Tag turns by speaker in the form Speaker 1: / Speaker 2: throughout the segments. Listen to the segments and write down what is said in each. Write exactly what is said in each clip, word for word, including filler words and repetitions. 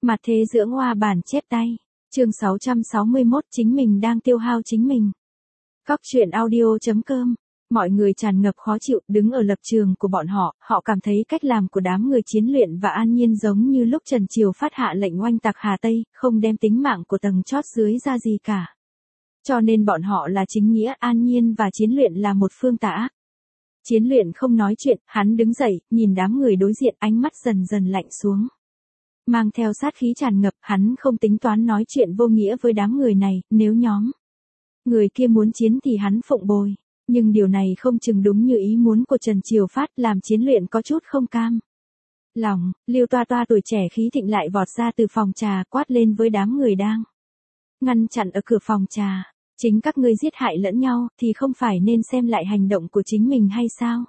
Speaker 1: Mặt thế dưỡng hoa bản chép tay. Chương sáu trăm sáu mươi mốt chính mình đang tiêu hao chính mình. Góc truyện audio chấm com. Mọi người tràn ngập khó chịu, đứng ở lập trường của bọn họ, họ cảm thấy cách làm của đám người Chiến Luyện và An Nhiên giống như lúc Trần Triều phát hạ lệnh oanh tạc Hà Tây, không đem tính mạng của tầng chót dưới ra gì cả. Cho nên bọn họ là chính nghĩa, An Nhiên và Chiến Luyện là một phương tà ác. Chiến Luyện không nói chuyện, hắn đứng dậy, nhìn đám người đối diện, ánh mắt dần dần lạnh xuống. Mang theo sát khí tràn ngập, hắn không tính toán nói chuyện vô nghĩa với đám người này, nếu nhóm người kia muốn chiến thì hắn phụng bồi. Nhưng điều này không chừng đúng như ý muốn của Trần Triều Phát, làm Chiến Luyện có chút không cam lòng. Liêu Toa Toa tuổi trẻ khí thịnh lại vọt ra từ phòng trà, quát lên với đám người đang ngăn chặn ở cửa phòng trà. Chính các ngươi giết hại lẫn nhau, thì không phải nên xem lại hành động của chính mình hay sao?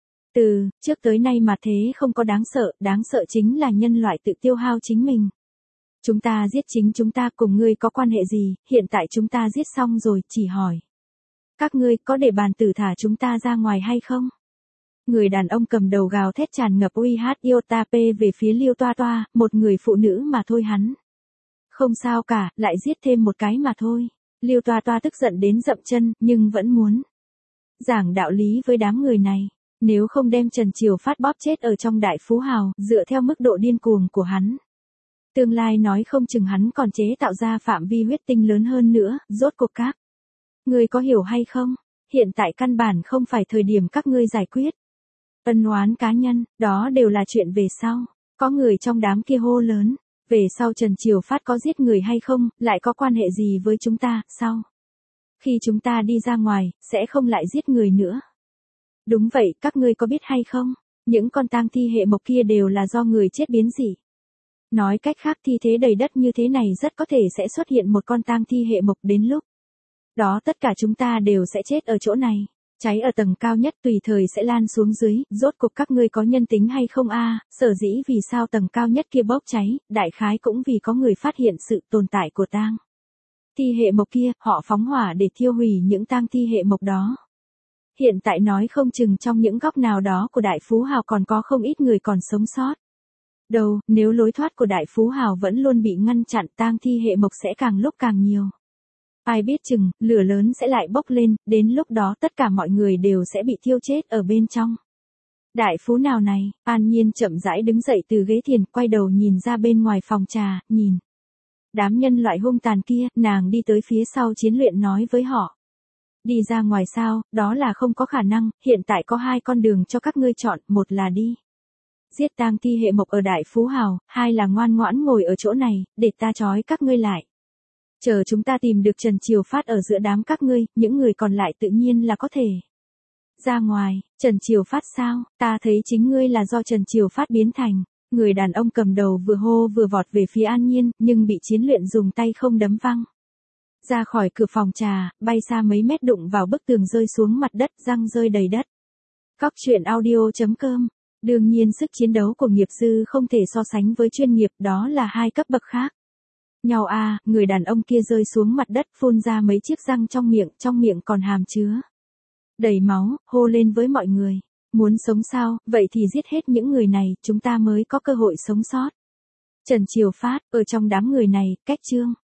Speaker 1: Từ trước tới nay mà thế không có đáng sợ, đáng sợ chính là nhân loại tự tiêu hao chính mình. Chúng ta giết chính chúng ta, cùng ngươi có quan hệ gì? Hiện tại chúng ta giết xong rồi, chỉ hỏi các ngươi có để bàn tử thả chúng ta ra ngoài hay không? Người đàn ông cầm đầu gào thét tràn ngập uy hát iota p về phía Liêu Toa Toa, một người phụ nữ mà thôi hắn. Không sao cả, lại giết thêm một cái mà thôi. Liêu Toa Toa tức giận đến dậm chân, nhưng vẫn muốn giảng đạo lý với đám người này. Nếu không đem Trần Triều Phát bóp chết ở trong đại phú hào, dựa theo mức độ điên cuồng của hắn, tương lai nói không chừng hắn còn chế tạo ra phạm vi huyết tinh lớn hơn nữa. Rốt cuộc các ngươi có hiểu hay không? Hiện tại căn bản không phải thời điểm các ngươi giải quyết ân oán cá nhân, đó đều là chuyện về sau. Có người trong đám kia hô lớn, về sau Trần Triều Phát có giết người hay không, lại có quan hệ gì với chúng ta, sao? Khi chúng ta đi ra ngoài, sẽ không lại giết người nữa. Đúng vậy, các ngươi có biết hay không? Những con tang thi hệ mộc kia đều là do người chết biến dị. Nói cách khác, thi thế đầy đất như thế này rất có thể sẽ xuất hiện một con tang thi hệ mộc, đến lúc đó tất cả chúng ta đều sẽ chết ở chỗ này. Cháy ở tầng cao nhất tùy thời sẽ lan xuống dưới, rốt cuộc các ngươi có nhân tính hay không a? Sở dĩ vì sao tầng cao nhất kia bốc cháy, đại khái cũng vì có người phát hiện sự tồn tại của tang thi hệ mộc kia, họ phóng hỏa để thiêu hủy những tang thi hệ mộc đó. Hiện tại nói không chừng trong những góc nào đó của đại phú hào còn có không ít người còn sống sót. Đâu, nếu lối thoát của đại phú hào vẫn luôn bị ngăn chặn, tang thi hệ mộc sẽ càng lúc càng nhiều. Ai biết chừng, lửa lớn sẽ lại bốc lên, đến lúc đó tất cả mọi người đều sẽ bị thiêu chết ở bên trong. Đại phú nào này? An Nhiên chậm rãi đứng dậy từ ghế thiền, quay đầu nhìn ra bên ngoài phòng trà, nhìn đám nhân loại hung tàn kia, nàng đi tới phía sau Chiến Luyện nói với họ. Đi ra ngoài sao, đó là không có khả năng, hiện tại có hai con đường cho các ngươi chọn, một là đi giết tang thi hệ mộc ở đại phú hào, hai là ngoan ngoãn ngồi ở chỗ này, để ta trói các ngươi lại. Chờ chúng ta tìm được Trần Triều Phát ở giữa đám các ngươi, những người còn lại tự nhiên là có thể ra ngoài. Trần Triều Phát sao? Ta thấy chính ngươi là do Trần Triều Phát biến thành. Người đàn ông cầm đầu vừa hô vừa vọt về phía An Nhiên, nhưng bị Chiến Luyện dùng tay không đấm văng ra khỏi cửa phòng trà, bay xa mấy mét đụng vào bức tường rơi xuống mặt đất, răng rơi đầy đất. Góc truyện audio chấm com. Đương nhiên sức chiến đấu của nghiệp dư không thể so sánh với chuyên nghiệp, đó là hai cấp bậc khác nhau a. À, người đàn ông kia rơi xuống mặt đất, phun ra mấy chiếc răng trong miệng, trong miệng còn hàm chứa đầy máu, hô lên với mọi người. Muốn sống sao, vậy thì giết hết những người này, chúng ta mới có cơ hội sống sót. Trần Triều Phát, ở trong đám người này, cách chương